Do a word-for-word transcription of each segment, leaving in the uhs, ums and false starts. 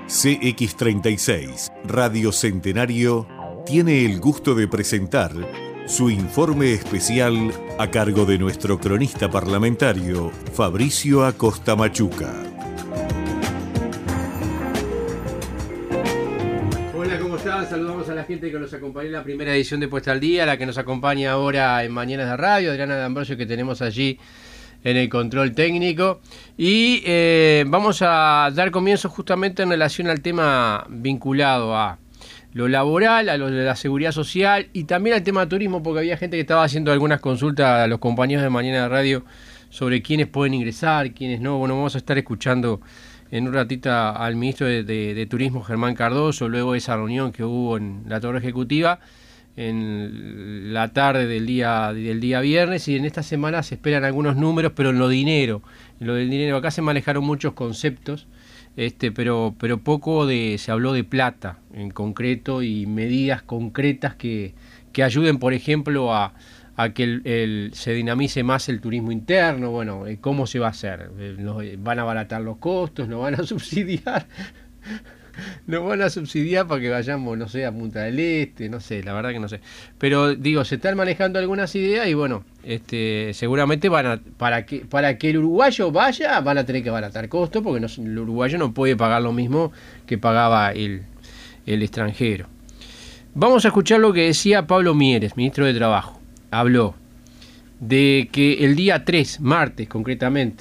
C X treinta y seis, Radio Centenario, tiene el gusto de presentar su informe especial a cargo de nuestro cronista parlamentario, Fabricio Acosta Machuca. Hola, ¿cómo están? Saludamos a la gente que nos acompañó en la primera edición de Puesta al Día, la que nos acompaña ahora en Mañanas de Radio, Adriana D'Ambrosio, que tenemos allí en el control técnico. Y eh, vamos a dar comienzo justamente en relación al tema vinculado a lo laboral, a lo de la seguridad social y también al tema turismo, porque había gente que estaba haciendo algunas consultas a los compañeros de Mañana de Radio sobre quiénes pueden ingresar, quiénes no. Bueno, vamos a estar escuchando en un ratito al ministro de, de, de Turismo, Germán Cardoso, luego de esa reunión que hubo en la Torre Ejecutiva en la tarde del día del día viernes, y en esta semana se esperan algunos números, pero en lo dinero, en lo del dinero acá se manejaron muchos conceptos, este, pero pero poco de se habló de plata en concreto y medidas concretas que, que ayuden, por ejemplo, a, a que el, el, se dinamice más el turismo interno. Bueno, ¿cómo se va a hacer? ¿Van a abaratar los costos? ¿No van a subsidiar? Nos van a subsidiar para que vayamos, no sé, a Punta del Este, no sé, la verdad que no sé. Pero digo, se están manejando algunas ideas y bueno, este, seguramente van a, para que, para que el uruguayo vaya, van a tener que abaratar costos, porque no, el uruguayo no puede pagar lo mismo que pagaba el, el extranjero. Vamos a escuchar lo que decía Pablo Mieres, ministro de Trabajo. Habló de que el día tres, martes concretamente,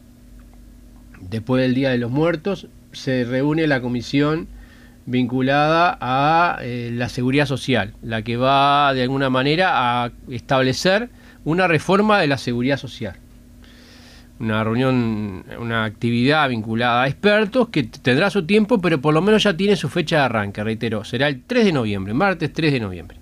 después del Día de los Muertos, se reúne la comisión vinculada a eh, la seguridad social, la que va de alguna manera a establecer una reforma de la seguridad social. Una reunión, una actividad vinculada a expertos que tendrá su tiempo, pero por lo menos ya tiene su fecha de arranque, reitero, será el tres de noviembre, martes tres de noviembre.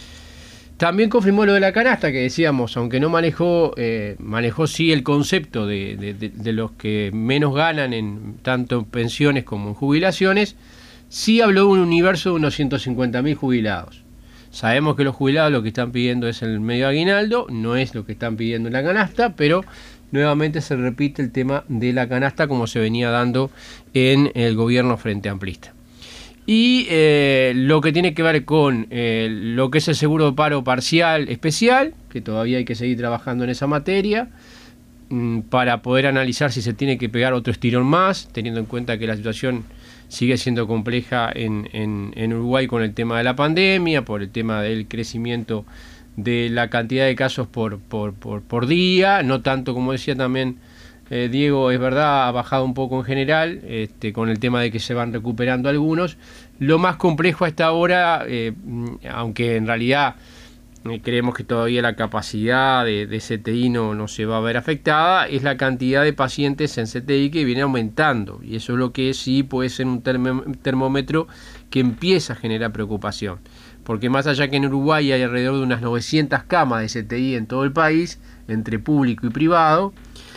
También confirmó lo de la canasta que decíamos, aunque no manejó, eh, manejó sí el concepto de, de, de, de los que menos ganan en tanto en pensiones como en jubilaciones, sí habló de un universo de unos ciento cincuenta mil jubilados. Sabemos que los jubilados lo que están pidiendo es el medio aguinaldo, no es lo que están pidiendo en la canasta, pero nuevamente se repite el tema de la canasta como se venía dando en el gobierno frente amplista. Y eh, lo que tiene que ver con eh, lo que es el seguro de paro parcial especial, que todavía hay que seguir trabajando en esa materia, mmm, para poder analizar si se tiene que pegar otro estirón más, teniendo en cuenta que la situación sigue siendo compleja en, en, en Uruguay con el tema de la pandemia, por el tema del crecimiento de la cantidad de casos por, por, por, por día, no tanto como decía también Eh, Diego, es verdad, ha bajado un poco en general, este, con el tema de que se van recuperando algunos. Lo más complejo hasta ahora, eh, aunque en realidad eh, creemos que todavía la capacidad de, de C T I no, no se va a ver afectada, es la cantidad de pacientes en C T I que viene aumentando. Y eso es lo que sí puede ser un termómetro que empieza a generar preocupación. Porque más allá que en Uruguay hay alrededor de unas novecientas camas de C T I en todo el país, entre público y privado,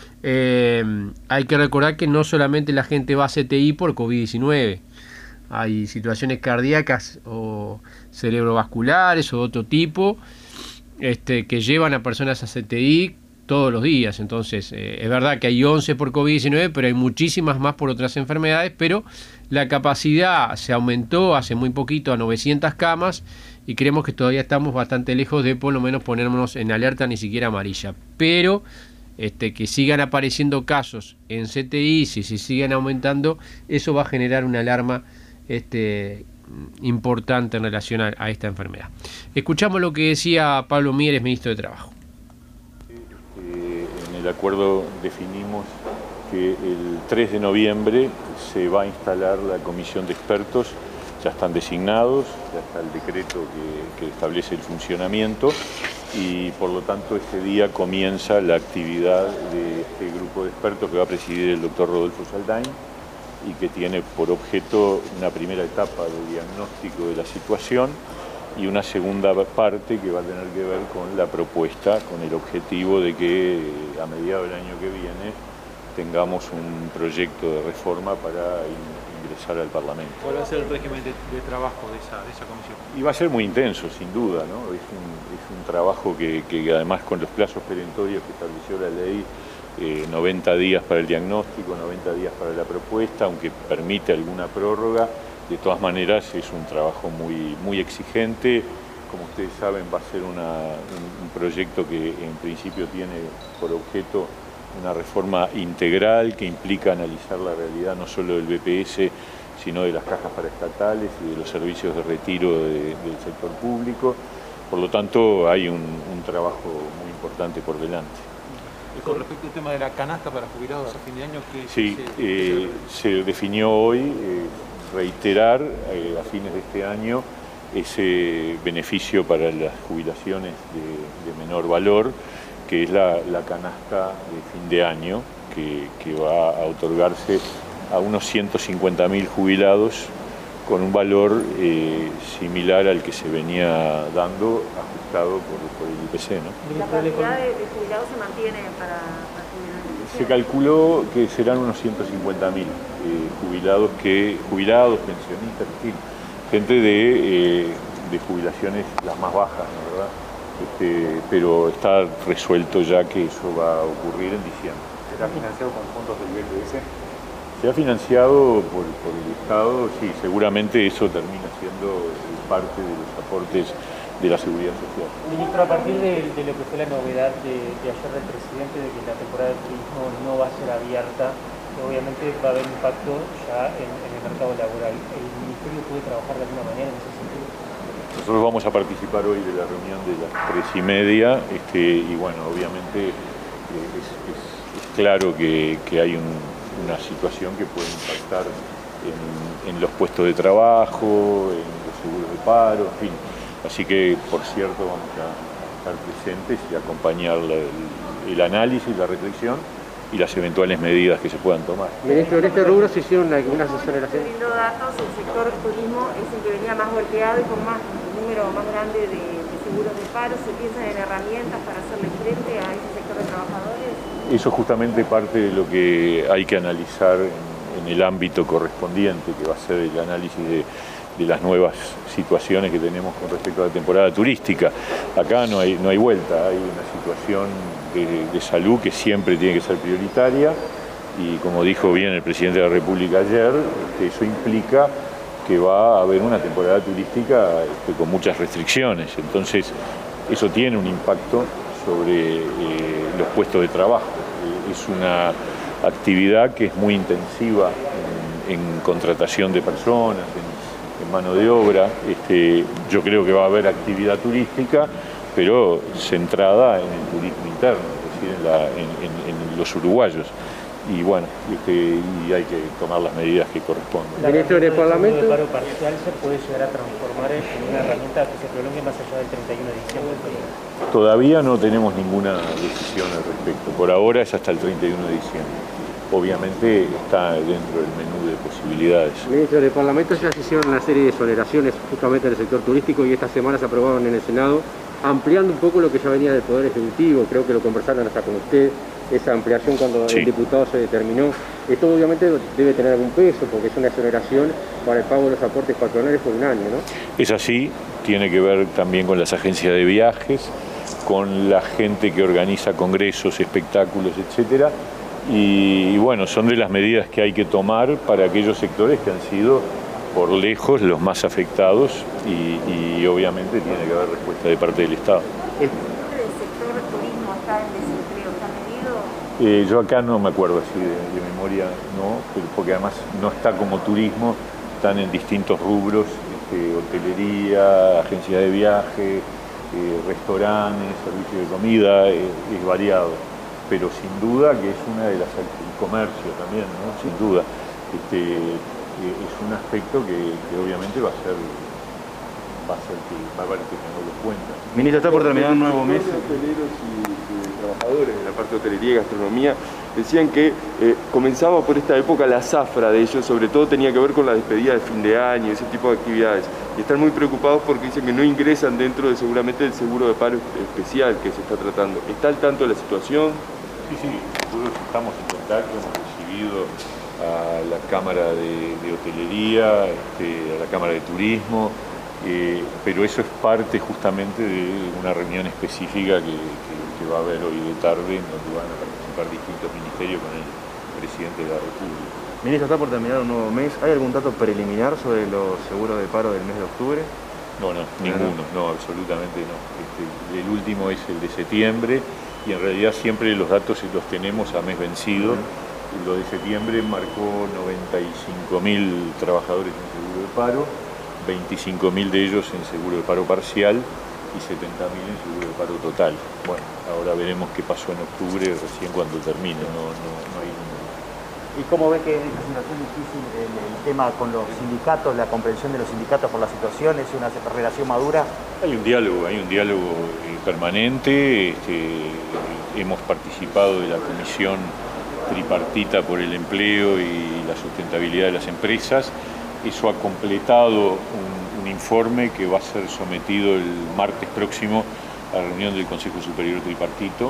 Eh, hay que recordar que no solamente la gente va a C T I por COVID diecinueve, hay situaciones cardíacas o cerebrovasculares o de otro tipo este, que llevan a personas a C T I todos los días. Entonces eh, es verdad que hay once por COVID diecinueve, pero hay muchísimas más por otras enfermedades, pero la capacidad se aumentó hace muy poquito a novecientas camas y creemos que todavía estamos bastante lejos de por lo menos ponernos en alerta ni siquiera amarilla, pero Este, que sigan apareciendo casos en C T I, si se siguen aumentando, eso va a generar una alarma este, importante en relación a, a esta enfermedad. Escuchamos lo que decía Pablo Mieres, ministro de Trabajo. Eh, en el acuerdo definimos que el tres de noviembre se va a instalar la comisión de expertos, ya están designados, ya está el decreto que, que establece el funcionamiento, y por lo tanto este día comienza la actividad de este grupo de expertos que va a presidir el doctor Rodolfo Saldain y que tiene por objeto una primera etapa de diagnóstico de la situación y una segunda parte que va a tener que ver con la propuesta, con el objetivo de que a mediados del año que viene tengamos un proyecto de reforma para ingresar al Parlamento. ¿Cuál va a ser el régimen de, de trabajo de esa, de esa comisión? Y va a ser muy intenso, sin duda, ¿no? Es un, es un trabajo que, que además con los plazos perentorios que estableció la ley eh, noventa días para el diagnóstico, noventa días para la propuesta, aunque permite alguna prórroga. De todas maneras es un trabajo muy, muy exigente. Como ustedes saben, va a ser una, un, un proyecto que en principio tiene por objeto una reforma integral que implica analizar la realidad no solo del B P S, sino de las cajas paraestatales y de los servicios de retiro de, del sector público. Por lo tanto, hay un, un trabajo muy importante por delante. Y con respecto al tema de la canasta para jubilados a fin de año, ¿qué sí, se, eh, se definió hoy eh, reiterar eh, a fines de este año ese beneficio para las jubilaciones de, de menor valor, que es la, la canasta de fin de año, que, que va a otorgarse a unos ciento cincuenta mil jubilados con un valor eh, similar al que se venía dando, ajustado por, por el I P C, ¿no? ¿La cantidad de, de jubilados se mantiene para, para jubilar? Se calculó que serán unos ciento cincuenta mil eh, jubilados, que, jubilados, pensionistas, en fin, gente de, eh, de jubilaciones las más bajas, ¿no? ¿Verdad? Este, pero está resuelto ya que eso va a ocurrir en diciembre. ¿Será financiado con fondos del B P S? Se ha financiado por, por el Estado, sí, seguramente eso termina siendo parte de los aportes de la Seguridad Social. Ministro, a partir de, de lo que fue la novedad de, de ayer del presidente de que la temporada de turismo no va a ser abierta, obviamente va a haber impacto ya en, en el mercado laboral. ¿El Ministerio puede trabajar de alguna manera en ese sentido? Nosotros vamos a participar hoy de la reunión de las tres y media este, y bueno, obviamente eh, es, es, es claro que, que hay un, una situación que puede impactar en, en los puestos de trabajo, en los seguros de paro, en fin. Así que, por cierto, vamos a estar presentes y acompañar la, el, el análisis, la reflexión y las eventuales medidas que se puedan tomar. Ministro, en este rubro se hicieron algunas exoneraciones. Viendo datos, el sector turismo es el que venía más golpeado y con más un número más grande de, de seguros de paro. ¿Se piensan en herramientas para hacerle frente a ese sector de trabajadores? Eso es justamente parte de lo que hay que analizar en, en el ámbito correspondiente, que va a ser el análisis de, de las nuevas situaciones que tenemos con respecto a la temporada turística. Acá no hay, no hay vuelta, hay una situación de, de salud que siempre tiene que ser prioritaria y, como dijo bien el presidente de la República ayer, este, eso implica que va a haber una temporada turística este, con muchas restricciones. Entonces, eso tiene un impacto sobre eh, los puestos de trabajo. Eh, es una actividad que es muy intensiva en, en contratación de personas, en, en mano de obra. Este, yo creo que va a haber actividad turística, pero centrada en el turismo interno, es decir, en, la, en, en, en los uruguayos. Y bueno, este, y hay que tomar las medidas que corresponden. ¿La Ministro del Parlamento de paro parcial se puede llegar a transformar en una herramienta que se prolongue más allá del treinta y uno de diciembre? Todavía no tenemos ninguna decisión al respecto. Por ahora es hasta el treinta y uno de diciembre. Obviamente está dentro del menú de posibilidades. Ministro del Parlamento ya se hicieron una serie de exoneraciones justamente en el sector turístico y esta semana se aprobaron en el Senado, ampliando un poco lo que ya venía del Poder Ejecutivo. Creo que lo conversaron hasta con usted, esa ampliación cuando sí. El diputado se determinó. Esto obviamente debe tener algún peso porque es una exoneración para el pago de los aportes patronales por un año, ¿no? Es así, tiene que ver también con las agencias de viajes, con la gente que organiza congresos, espectáculos, etcétera. Y, y bueno, son de las medidas que hay que tomar para aquellos sectores que han sido por lejos los más afectados y, y obviamente tiene que haber respuesta de parte del Estado. ¿El sector turismo está en desempleo? ¿Está medido? Eh, yo acá no me acuerdo así de, de memoria, no, porque además no está como turismo, están en distintos rubros, este, hotelería, agencias de viaje, eh, restaurantes, servicios de comida, eh, es variado. Pero sin duda que es una de las... el comercio también, ¿no? Sin duda. Este, es un aspecto que, que obviamente va a ser va a ser que va a haber que tenerlo en cuenta. Ministro, está por terminar un nuevo mes. Los hoteleros y, y trabajadores de la parte de hotelería y gastronomía decían que eh, comenzaba por esta época la zafra de ellos, sobre todo tenía que ver con la despedida de fin de año, ese tipo de actividades. Y están muy preocupados porque dicen que no ingresan dentro de seguramente del seguro de paro especial que se está tratando. ¿Está al tanto de la situación? Sí, sí, nosotros estamos en contacto, hemos recibido a la Cámara de, de Hotelería, este, a la Cámara de Turismo, Eh, pero eso es parte justamente de una reunión específica que, que, que va a haber hoy de tarde, en donde van a participar distintos ministerios con el presidente de la República. Ministro, está por terminar un nuevo mes. ¿Hay algún dato preliminar sobre los seguros de paro del mes de octubre? No, no, ninguno, no, absolutamente no. Este, el último es el de septiembre y en realidad siempre los datos los tenemos a mes vencido. Uh-huh. Lo de septiembre marcó noventa y cinco mil trabajadores en seguro de paro, veinticinco mil de ellos en seguro de paro parcial y setenta mil en seguro de paro total. Bueno, ahora veremos qué pasó en octubre, recién cuando termine, no, no, no hay ningún. ¿Y cómo ve que en esta situación difícil el, el tema con los sindicatos, la comprensión de los sindicatos por la situación, es una relación madura? Hay un diálogo, hay un diálogo eh, permanente. Este, hemos participado de la comisión tripartita por el empleo y la sustentabilidad de las empresas. Eso ha completado un, un informe que va a ser sometido el martes próximo a la reunión del Consejo Superior Tripartito.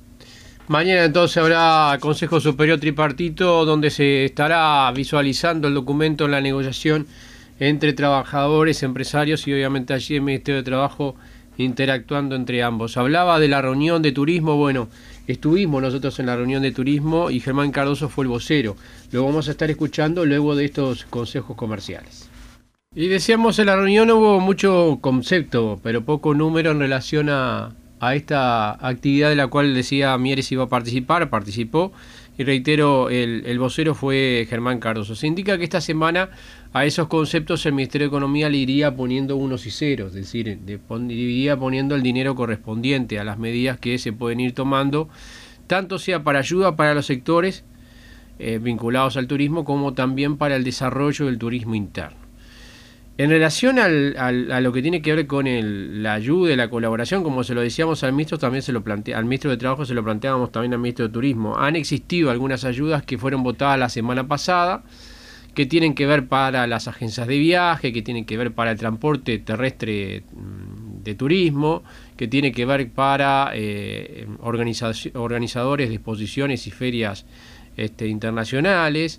Mañana entonces habrá Consejo Superior Tripartito donde se estará visualizando el documento en la negociación entre trabajadores, empresarios y obviamente allí el Ministerio de Trabajo interactuando entre ambos. Hablaba de la reunión de turismo, bueno, estuvimos nosotros en la reunión de turismo y Germán Cardoso fue el vocero. Lo vamos a estar escuchando luego de estos consejos comerciales. Y decíamos en la reunión hubo mucho concepto, pero poco número en relación a... a esta actividad de la cual decía Mieres iba a participar, participó, y reitero, el, el vocero fue Germán Cardoso. Se indica que esta semana a esos conceptos el Ministerio de Economía le iría poniendo unos y ceros, es decir, le pon, iría poniendo el dinero correspondiente a las medidas que se pueden ir tomando, tanto sea para ayuda para los sectores eh, vinculados al turismo, como también para el desarrollo del turismo interno. En relación al, al, a lo que tiene que ver con el, la ayuda y la colaboración, como se lo decíamos al ministro, también se lo plantea, al ministro de Trabajo se lo planteábamos también al ministro de Turismo. Han existido algunas ayudas que fueron votadas la semana pasada, que tienen que ver para las agencias de viaje, que tienen que ver para el transporte terrestre de turismo, que tiene que ver para eh, organizadores de exposiciones y ferias este, internacionales.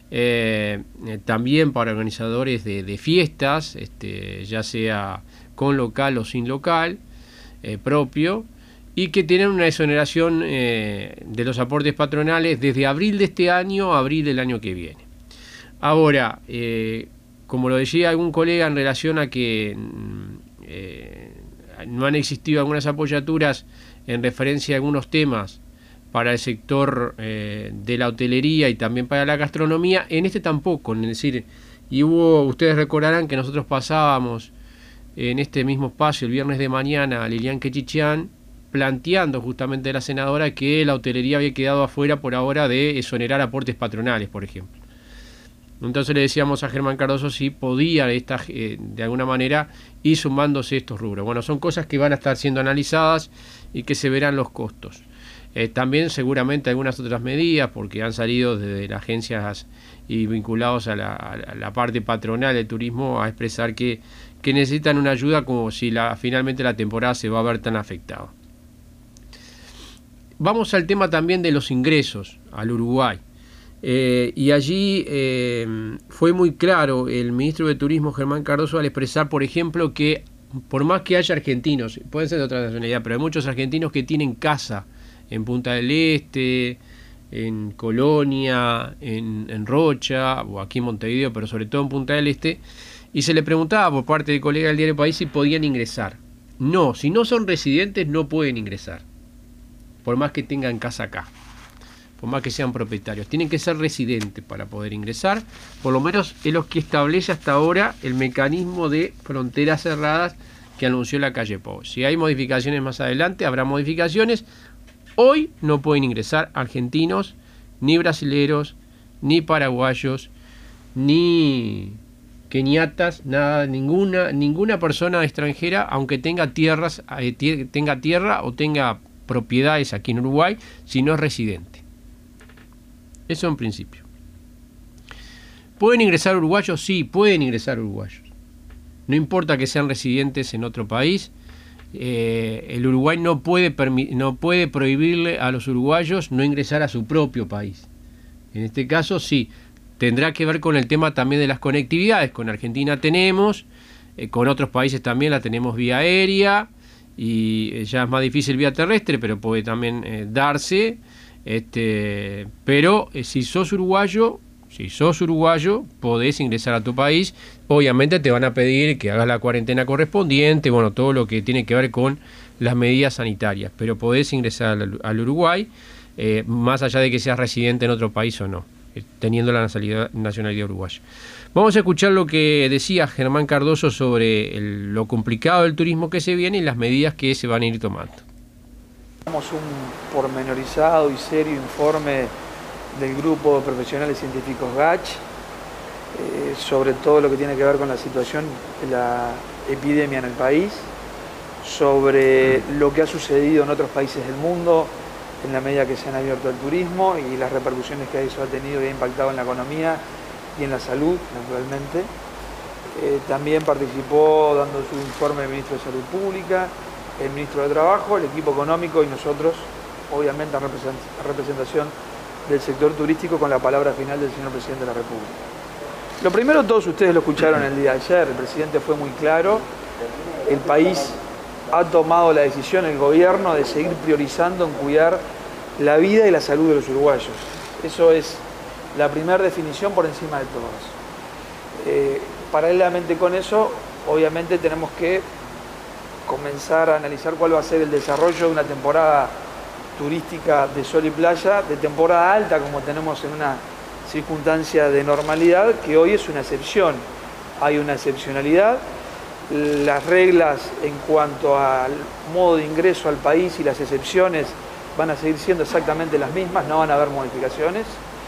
Eh, eh, también para organizadores de, de fiestas, este, ya sea con local o sin local eh, propio, y que tienen una exoneración eh, de los aportes patronales desde abril de este año a abril del año que viene. Ahora, eh, como lo decía algún colega en relación a que eh, no han existido algunas apoyaturas en referencia a algunos temas para el sector eh, de la hotelería y también para la gastronomía, en este tampoco, es decir, y hubo, ustedes recordarán que nosotros pasábamos en este mismo espacio el viernes de mañana a Lilian Quechichian planteando justamente a la senadora que la hotelería había quedado afuera por ahora de exonerar aportes patronales, por ejemplo. Entonces le decíamos a Germán Cardoso si podía esta, eh, de alguna manera ir sumándose estos rubros. Bueno, son cosas que van a estar siendo analizadas y que se verán los costos. Eh, también seguramente algunas otras medidas, porque han salido desde las agencias y vinculados a la, a la parte patronal del turismo a expresar que, que necesitan una ayuda como si la, finalmente la temporada se va a ver tan afectada. Vamos al tema también de los ingresos al Uruguay. Eh, y allí eh, fue muy claro el ministro de Turismo Germán Cardoso al expresar, por ejemplo, que por más que haya argentinos, pueden ser de otra nacionalidad, pero hay muchos argentinos que tienen casa en Punta del Este, en Colonia, en, en Rocha, o aquí en Montevideo, pero sobre todo en Punta del Este, y se le preguntaba por parte del colega del Diario País si podían ingresar. No, si no son residentes no pueden ingresar, por más que tengan casa acá, por más que sean propietarios. Tienen que ser residentes para poder ingresar, por lo menos es lo que establece hasta ahora el mecanismo de fronteras cerradas que anunció la calle Pou. Si hay modificaciones más adelante, habrá modificaciones. Hoy no pueden ingresar argentinos, ni brasileros, ni paraguayos, ni keniatas, nada, ninguna, ninguna persona extranjera, aunque tenga tierras, eh, tenga tierra o tenga propiedades aquí en Uruguay, si no es residente. Eso en principio. ¿Pueden ingresar uruguayos? Sí, pueden ingresar uruguayos. No importa que sean residentes en otro país. Eh, el Uruguay no puede, no puede prohibirle a los uruguayos no ingresar a su propio país. En este caso sí, tendrá que ver con el tema también de las conectividades. Con Argentina tenemos, eh, con otros países también la tenemos vía aérea, y ya es más difícil vía terrestre, pero puede también eh, darse. Este, pero eh, si sos uruguayo, si sos uruguayo, podés ingresar a tu país. Obviamente te van a pedir que hagas la cuarentena correspondiente, bueno, todo lo que tiene que ver con las medidas sanitarias, pero podés ingresar al, al Uruguay, eh, más allá de que seas residente en otro país o no, eh, teniendo la nacionalidad, nacionalidad uruguaya. Vamos a escuchar lo que decía Germán Cardoso sobre el, lo complicado del turismo que se viene y las medidas que se van a ir tomando. Tenemos un pormenorizado y serio informe del grupo de profesionales científicos G A C H eh, sobre todo lo que tiene que ver con la situación de la epidemia en el país, sobre lo que ha sucedido en otros países del mundo en la medida que se han abierto el turismo y las repercusiones que eso ha tenido y ha impactado en la economía y en la salud, naturalmente. Eh, también participó dando su informe el ministro de Salud Pública, el ministro de Trabajo, el equipo económico y nosotros, obviamente en representación del sector turístico, con la palabra final del señor presidente de la República. Lo primero, todos ustedes lo escucharon el día de ayer, el presidente fue muy claro, el país ha tomado la decisión, el gobierno, de seguir priorizando en cuidar la vida y la salud de los uruguayos. Eso es la primera definición por encima de todas. Eh, paralelamente con eso, obviamente tenemos que comenzar a analizar cuál va a ser el desarrollo de una temporada turística de sol y playa, de temporada alta, como tenemos en una circunstancia de normalidad, que hoy es una excepción. Hay una excepcionalidad. Las reglas en cuanto al modo de ingreso al país y las excepciones van a seguir siendo exactamente las mismas, no van a haber modificaciones.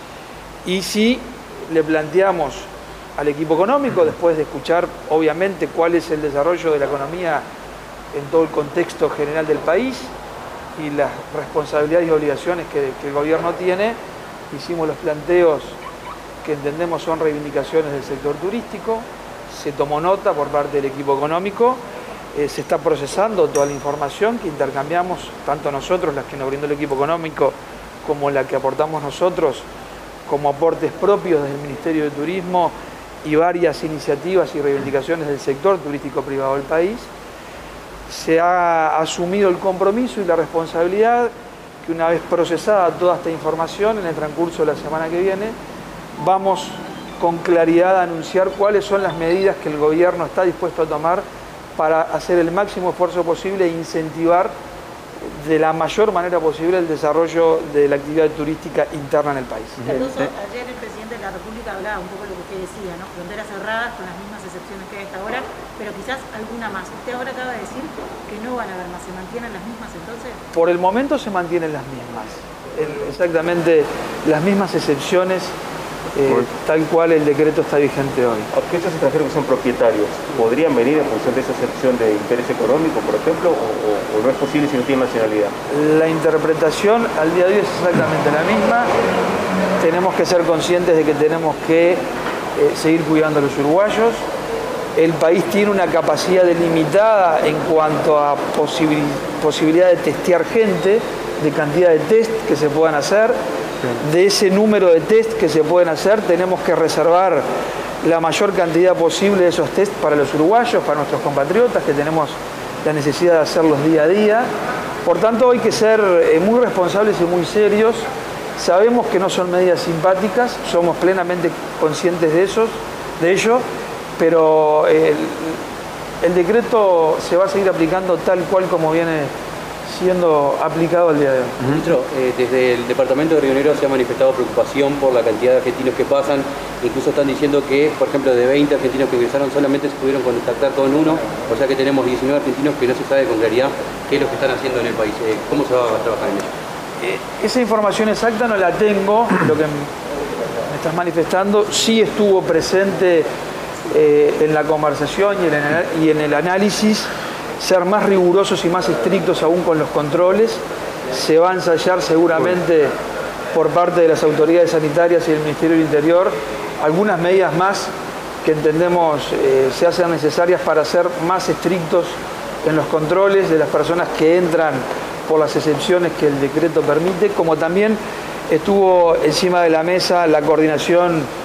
Y si le planteamos al equipo económico, después de escuchar obviamente cuál es el desarrollo de la economía en todo el contexto general del país y las responsabilidades y obligaciones que, que el gobierno tiene, hicimos los planteos que entendemos son reivindicaciones del sector turístico, se tomó nota por parte del equipo económico, eh, se está procesando toda la información que intercambiamos, tanto nosotros, las que nos brindó el equipo económico, como la que aportamos nosotros, como aportes propios del Ministerio de Turismo y varias iniciativas y reivindicaciones del sector turístico privado del país. Se ha asumido el compromiso y la responsabilidad que una vez procesada toda esta información, en el transcurso de la semana que viene, vamos con claridad a anunciar cuáles son las medidas que el gobierno está dispuesto a tomar para hacer el máximo esfuerzo posible e incentivar de la mayor manera posible el desarrollo de la actividad turística interna en el país. Cardoso, ayer el presidente de la República hablaba un poco de lo que usted decía, ¿no? Fronteras cerradas con las mismas excepciones que hay hasta ahora, pero quizás alguna más. Usted ahora acaba de decir que no van a haber más. ¿Se mantienen las mismas entonces? Por el momento se mantienen las mismas. El, exactamente las mismas excepciones, eh, tal cual el decreto está vigente hoy. ¿Aquellos extranjeros que son propietarios podrían venir en función de esa excepción de interés económico, por ejemplo, o, o, o no es posible si no tienen nacionalidad? La interpretación al día de hoy es exactamente la misma. Tenemos que ser conscientes de que tenemos que eh, seguir cuidando a los uruguayos. El país tiene una capacidad delimitada en cuanto a posibil posibilidad de testear gente, de cantidad de test que se puedan hacer. De ese número de test que se pueden hacer, tenemos que reservar la mayor cantidad posible de esos test para los uruguayos, para nuestros compatriotas, que tenemos la necesidad de hacerlos día a día. Por tanto, hay que ser eh, muy responsables y muy serios. Sabemos que no son medidas simpáticas, somos plenamente conscientes de, esos, de ello, pero el, el decreto se va a seguir aplicando tal cual como viene siendo aplicado al día de hoy. Ministro, eh, desde el departamento de Río Negro se ha manifestado preocupación por la cantidad de argentinos que pasan, incluso están diciendo que, por ejemplo, de veinte argentinos que ingresaron solamente se pudieron contactar con uno, o sea que tenemos diecinueve argentinos que no se sabe con claridad qué es lo que están haciendo en el país. Eh, ¿Cómo se va a trabajar en ello? Eh, esa información exacta no la tengo, lo que me estás manifestando sí estuvo presente eh, en la conversación y en el, y en el análisis. Ser más rigurosos y más estrictos aún con los controles. Se va a ensayar seguramente por parte de las autoridades sanitarias y del Ministerio del Interior algunas medidas más que entendemos eh, se hacen necesarias para ser más estrictos en los controles de las personas que entran por las excepciones que el decreto permite, como también estuvo encima de la mesa la coordinación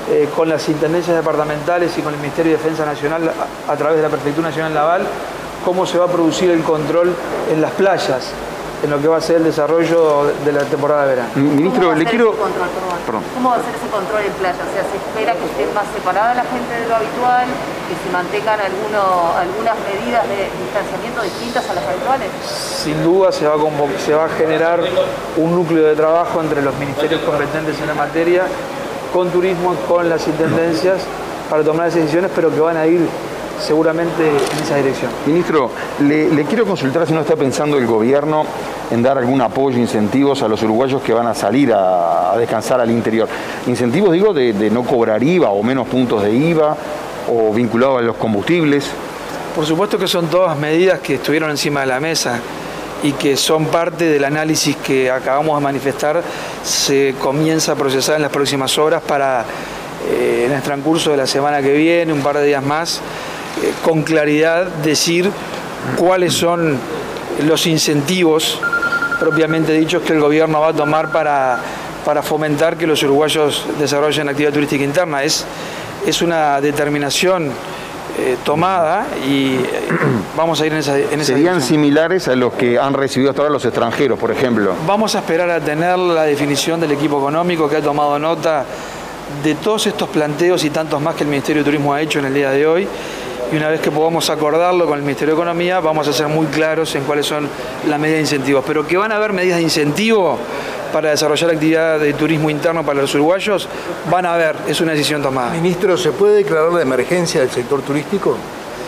eh, con las intendencias departamentales y con el Ministerio de Defensa Nacional a, a través de la Prefectura Nacional Naval, cómo se va a producir el control en las playas, en lo que va a ser el desarrollo de la temporada de verano. Ministro, le quiero... Control, perdón. ¿Cómo va a ser ese control en playa? O sea, ¿se espera que esté más separada la gente de lo habitual, que se mantengan alguno, algunas medidas de distanciamiento distintas a las habituales? Sin duda se va, a se va a generar un núcleo de trabajo entre los ministerios competentes en la materia, con turismo, con las intendencias, para tomar esas decisiones, pero que van a ir seguramente en esa dirección. Ministro, le, le quiero consultar si no está pensando el gobierno en dar algún apoyo, incentivos a los uruguayos que van a salir a, a descansar al interior. Incentivos, digo, de, de no cobrar I V A o menos puntos de I V A o vinculados a los combustibles. Por supuesto que son todas medidas que estuvieron encima de la mesa y que son parte del análisis que acabamos de manifestar, se comienza a procesar en las próximas horas para, eh, en el transcurso de la semana que viene, un par de días más, eh, con claridad decir cuáles son los incentivos propiamente dichos que el gobierno va a tomar para, para fomentar que los uruguayos desarrollen actividad turística interna. Es, es una determinación eh, tomada y eh, vamos a ir en esa, en esa ¿Serían dirección. similares a los que han recibido hasta ahora los extranjeros, por ejemplo? Vamos a esperar a tener la definición del equipo económico que ha tomado nota de todos estos planteos y tantos más que el Ministerio de Turismo ha hecho en el día de hoy. Y una vez que podamos acordarlo con el Ministerio de Economía, vamos a ser muy claros en cuáles son las medidas de incentivos. Pero que van a haber medidas de incentivo para desarrollar actividad de turismo interno para los uruguayos, van a haber, es una decisión tomada. Ministro, ¿se puede declarar la emergencia del sector turístico?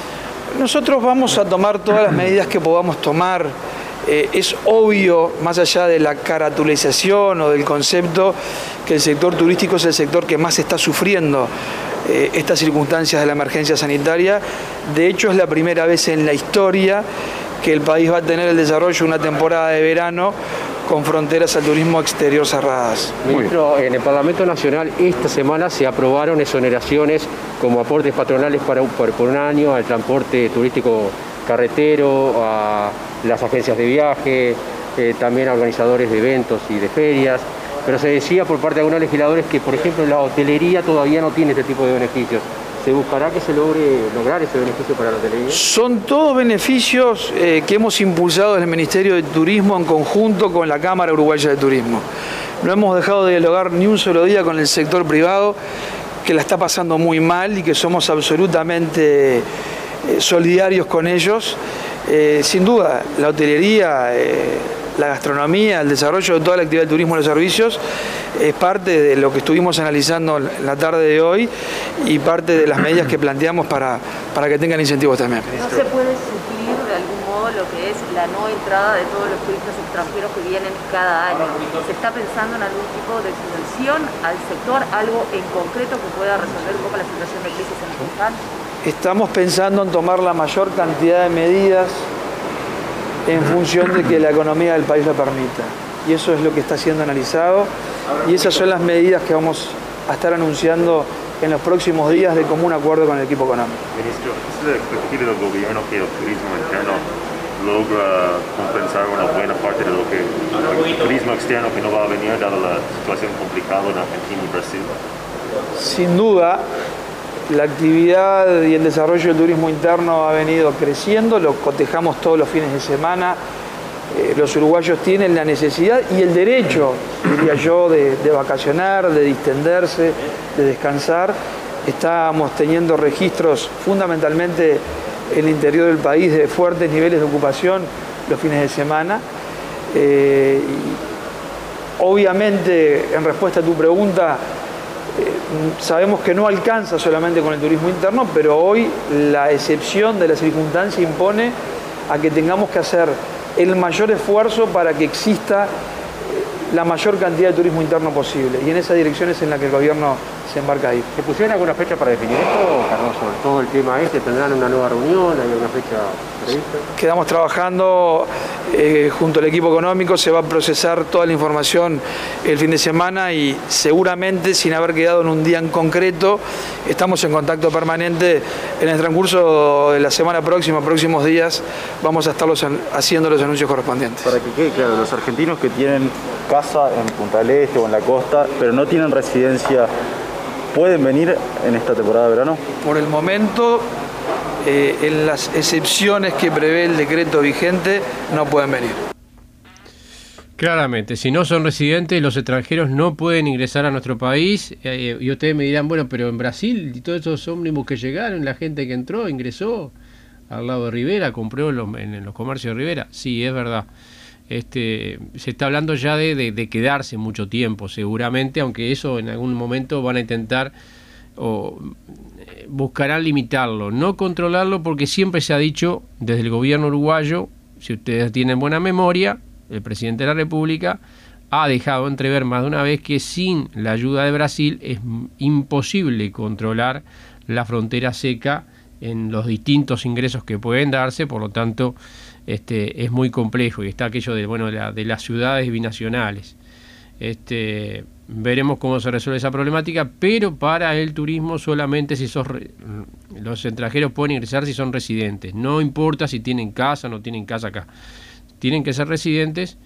Nosotros vamos a tomar todas las medidas que podamos tomar. Eh, es obvio, más allá de la caratulización o del concepto, que el sector turístico es el sector que más está sufriendo eh, estas circunstancias de la emergencia sanitaria. De hecho, es la primera vez en la historia que el país va a tener el desarrollo de una temporada de verano con fronteras al turismo exterior cerradas. Ministro, en el Parlamento Nacional esta semana se aprobaron exoneraciones como aportes patronales para un, por, por un año al transporte turístico carretero, a las agencias de viaje, eh, también a organizadores de eventos y de ferias. Pero se decía por parte de algunos legisladores que, por ejemplo, la hotelería todavía no tiene este tipo de beneficios. ¿Se buscará que se logre lograr ese beneficio para la hotelería? Son todos beneficios eh, que hemos impulsado desde el Ministerio de Turismo en conjunto con la Cámara Uruguaya de Turismo. No hemos dejado de dialogar ni un solo día con el sector privado, que la está pasando muy mal y que somos absolutamente eh, solidarios con ellos. Eh, sin duda, la hotelería, eh, la gastronomía, el desarrollo de toda la actividad del turismo y los servicios es parte de lo que estuvimos analizando en la tarde de hoy y parte de las medidas que planteamos para, para que tengan incentivos también. ¿No se puede suplir de algún modo lo que es la no entrada de todos los turistas extranjeros que vienen cada año? ¿Se está pensando en algún tipo de subvención al sector, algo en concreto que pueda resolver un poco la situación de crisis en la que están? Estamos pensando en tomar la mayor cantidad de medidas en función de que la economía del país lo permita. Y eso es lo que está siendo analizado y esas son las medidas que vamos a estar anunciando en los próximos días de común acuerdo con el equipo económico. Ministro, ¿es la expectativa del gobierno que el turismo interno logra compensar una buena parte de lo que el turismo externo que no va a venir dada la situación complicada en Argentina y Brasil? Sin duda, la actividad y el desarrollo del turismo interno ha venido creciendo, lo cotejamos todos los fines de semana. Eh, los uruguayos tienen la necesidad y el derecho, diría yo, de, de vacacionar, de distenderse, de descansar. Estamos teniendo registros fundamentalmente en el interior del país de fuertes niveles de ocupación los fines de semana. Eh, y obviamente, en respuesta a tu pregunta, eh, sabemos que no alcanza solamente con el turismo interno, pero hoy la excepción de la circunstancia impone a que tengamos que hacer el mayor esfuerzo para que exista la mayor cantidad de turismo interno posible. Y en esa dirección es en la que el gobierno se embarca ahí. ¿Se pusieron alguna fecha para definir esto, Carlos, sobre todo el tema este? ¿Tendrán una nueva reunión? ¿Hay alguna fecha prevista? Quedamos trabajando eh, junto al equipo económico, se va a procesar toda la información el fin de semana y seguramente, sin haber quedado en un día en concreto, estamos en contacto permanente. En el transcurso de la semana próxima, próximos días, vamos a estar los, haciendo los anuncios correspondientes. Para que quede claro, los argentinos que tienen casa en Punta del Este o en la costa, pero no tienen residencia ¿pueden venir en esta temporada de verano? Por el momento, eh, en las excepciones que prevé el decreto vigente, no pueden venir. Claramente, si no son residentes, los extranjeros no pueden ingresar a nuestro país. Eh, y ustedes me dirán, bueno, pero en Brasil, y todos esos ómnibus que llegaron, la gente que entró, ingresó al lado de Rivera, compró en los, en los comercios de Rivera. Sí, es verdad. Este, se está hablando ya de, de, de quedarse mucho tiempo, seguramente, aunque eso en algún momento van a intentar o buscarán limitarlo, no controlarlo, porque siempre se ha dicho desde el gobierno uruguayo, si ustedes tienen buena memoria, el presidente de la República ha dejado entrever más de una vez que sin la ayuda de Brasil es imposible controlar la frontera seca en los distintos ingresos que pueden darse, por lo tanto este, es muy complejo, y está aquello de, bueno, de, la, de las ciudades binacionales. Este, veremos cómo se resuelve esa problemática, pero para el turismo solamente si sos re, los extranjeros pueden ingresar si son residentes, no importa si tienen casa o no tienen casa acá. Tienen que ser residentes,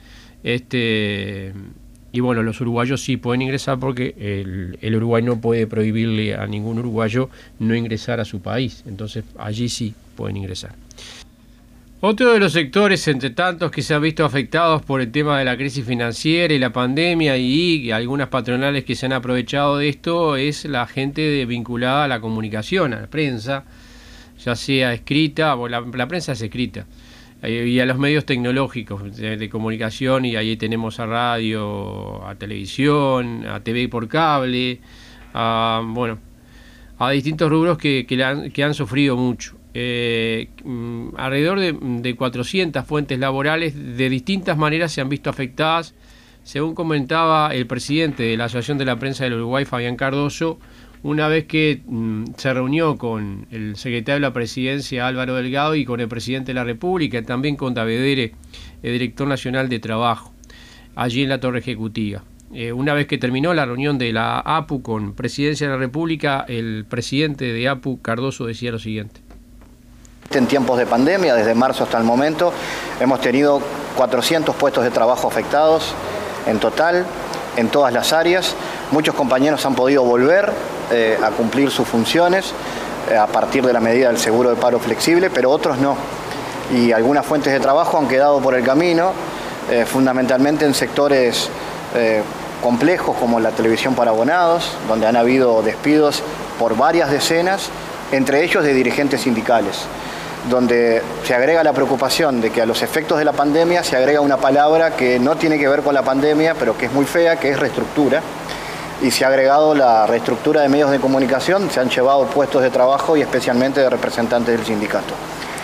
este, y bueno, los uruguayos sí pueden ingresar porque el, el Uruguay no puede prohibirle a ningún uruguayo no ingresar a su país, entonces allí sí pueden ingresar. Otro de los sectores, entre tantos, que se han visto afectados por el tema de la crisis financiera y la pandemia, y algunas patronales que se han aprovechado de esto, es la gente de, vinculada a la comunicación, a la prensa, ya sea escrita, o la, la prensa es escrita, y a los medios tecnológicos de, de comunicación, y ahí tenemos a radio, a televisión, a T V por cable, a, bueno, a distintos rubros que, que, han, que han sufrido mucho. Eh, alrededor de, de cuatrocientas fuentes laborales de distintas maneras se han visto afectadas, según comentaba el presidente de la Asociación de la Prensa del Uruguay, Fabián Cardoso, una vez que mm, se reunió con el secretario de la Presidencia, Álvaro Delgado, y con el presidente de la República, y también con Davedere, el director nacional de Trabajo, allí en la Torre Ejecutiva. Eh, una vez que terminó la reunión de la A P U con Presidencia de la República, el presidente de A P U, Cardoso, decía lo siguiente. En tiempos de pandemia, desde marzo hasta el momento, hemos tenido cuatrocientos puestos de trabajo afectados en total, en todas las áreas. Muchos compañeros han podido volver eh, a cumplir sus funciones eh, a partir de la medida del seguro de paro flexible, pero otros no. Y algunas fuentes de trabajo han quedado por el camino, eh, fundamentalmente en sectores eh, complejos como la televisión para abonados, donde han habido despidos por varias decenas, entre ellos de dirigentes sindicales, donde se agrega la preocupación de que a los efectos de la pandemia se agrega una palabra que no tiene que ver con la pandemia, pero que es muy fea, que es reestructura, y se ha agregado la reestructura de medios de comunicación, se han llevado puestos de trabajo y especialmente de representantes del sindicato.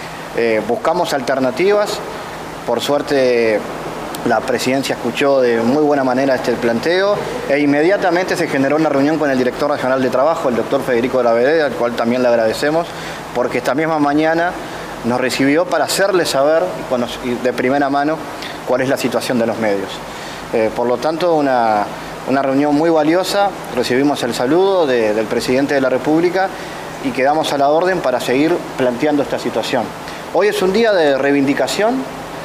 Eh, buscamos alternativas, por suerte la presidencia escuchó de muy buena manera este planteo e inmediatamente se generó una reunión con el director nacional de trabajo, el doctor Federico Davedere, al cual también le agradecemos, porque esta misma mañana nos recibió para hacerle saber de primera mano cuál es la situación de los medios. Eh, por lo tanto, una, una reunión muy valiosa, recibimos el saludo de, del presidente de la República y quedamos a la orden para seguir planteando esta situación. Hoy es un día de reivindicación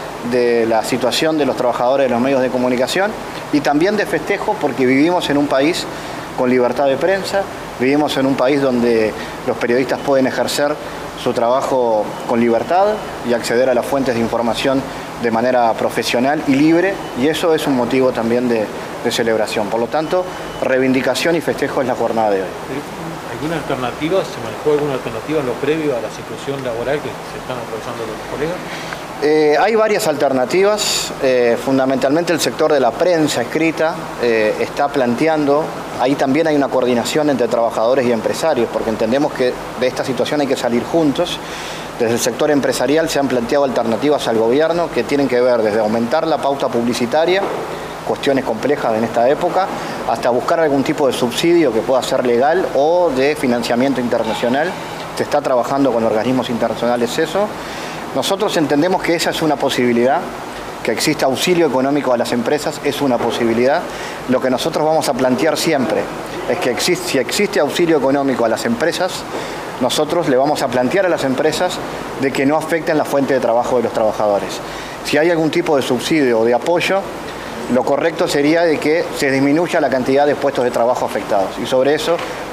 de la situación de los trabajadores de los medios de comunicación y también de festejo porque vivimos en un país con libertad de prensa, vivimos en un país donde los periodistas pueden ejercer su trabajo con libertad y acceder a las fuentes de información de manera profesional y libre, y eso es un motivo también de, de celebración. Por lo tanto, reivindicación y festejo es la jornada de hoy. ¿Alguna alternativa? ¿Se manejó alguna alternativa en lo previo a la situación laboral que se están atravesando los colegas? Eh, hay varias alternativas, eh, fundamentalmente el sector de la prensa escrita eh, está planteando, ahí también hay una coordinación entre trabajadores y empresarios, porque entendemos que de esta situación hay que salir juntos. Desde el sector empresarial se han planteado alternativas al gobierno que tienen que ver desde aumentar la pauta publicitaria, cuestiones complejas en esta época, hasta buscar algún tipo de subsidio que pueda ser legal o de financiamiento internacional. Se está trabajando con organismos internacionales eso. Nosotros entendemos que esa es una posibilidad, que exista auxilio económico a las empresas es una posibilidad. Lo que nosotros vamos a plantear siempre es que existe, si existe auxilio económico a las empresas, nosotros le vamos a plantear a las empresas de que no afecten la fuente de trabajo de los trabajadores. Si hay algún tipo de subsidio o de apoyo, lo correcto sería de que se disminuya la cantidad de puestos de trabajo afectados. Y sobre eso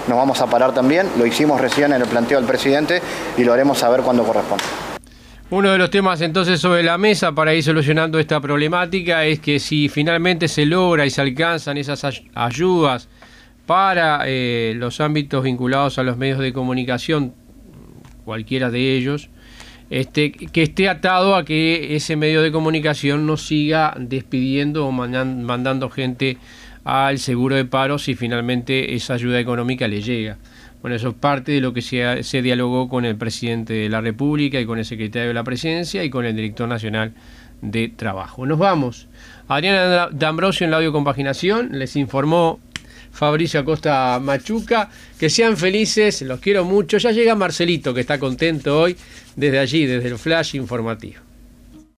nos vamos a parar también. Lo hicimos recién en el planteo del presidente y lo haremos saber cuando corresponda. Uno de los temas entonces sobre la mesa para ir solucionando esta problemática es que si finalmente se logra y se alcanzan esas ayudas para eh, los ámbitos vinculados a los medios de comunicación, cualquiera de ellos, este, que esté atado a que ese medio de comunicación no siga despidiendo o mandan, mandando gente al seguro de paro si finalmente esa ayuda económica le llega. Bueno, eso es parte de lo que se, se dialogó con el presidente de la República y con el secretario de la Presidencia y con el director nacional de Trabajo. Nos vamos. Adriana D'Ambrosio en la audiocompaginación, les informó Fabricio Acosta Machuca. Que sean felices, los quiero mucho. Ya llega Marcelito, que está contento hoy desde allí, desde el Flash Informativo.